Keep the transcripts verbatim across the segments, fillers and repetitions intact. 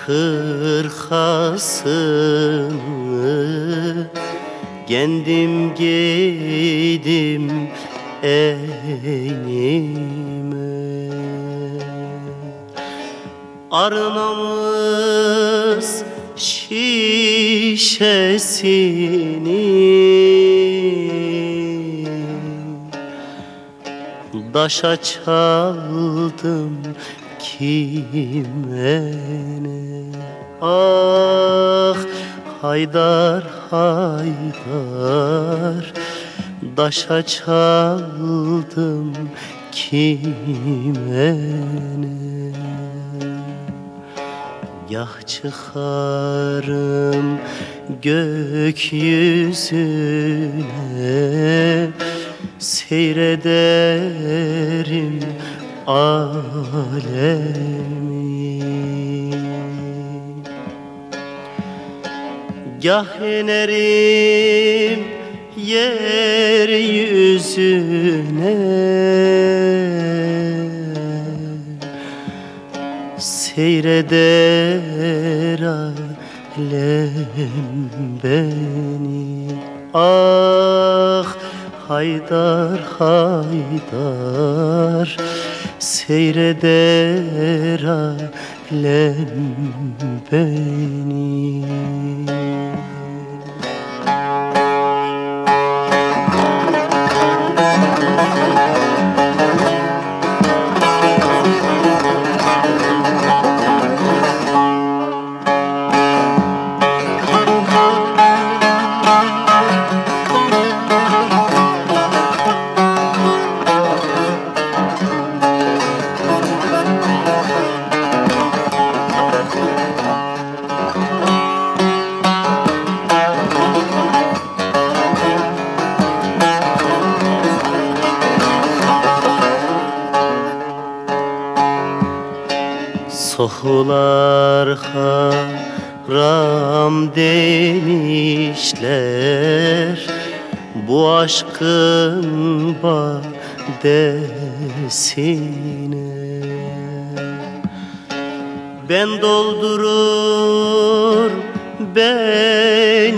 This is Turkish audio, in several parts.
hırkasını kendim giydim enime. Arnamız şişesini daşa çaldım kime ne? Ah Haydar Haydar, daşa çaldım kime ne? Gah çıkarım gökyüzüne, seyrederim alemi. Gah inerim yeryüzüne, seyreder alem beni. Ah Haydar Haydar, seyreder alem beni. Sohular haram demişler bu aşkın badesine. Ben doldurur ben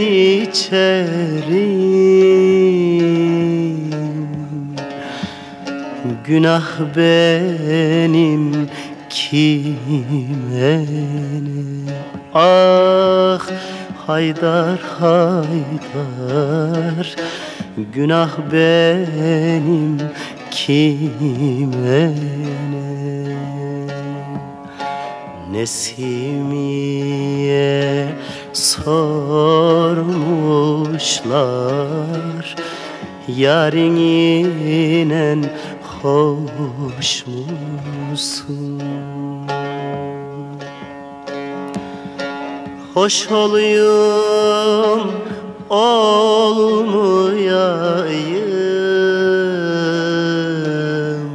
içerim, günah benim kime ne? Ah Haydar Haydar, günah benim kime ne? Nesimiye sormuşlar, yarinen hoş musun? Hoş olayım olmayayım,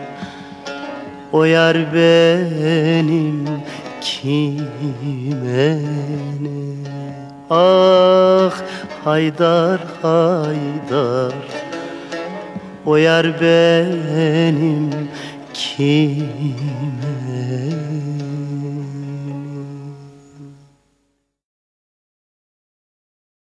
o yar benim kime ne? Ah Haydar Haydar, o yar benim kime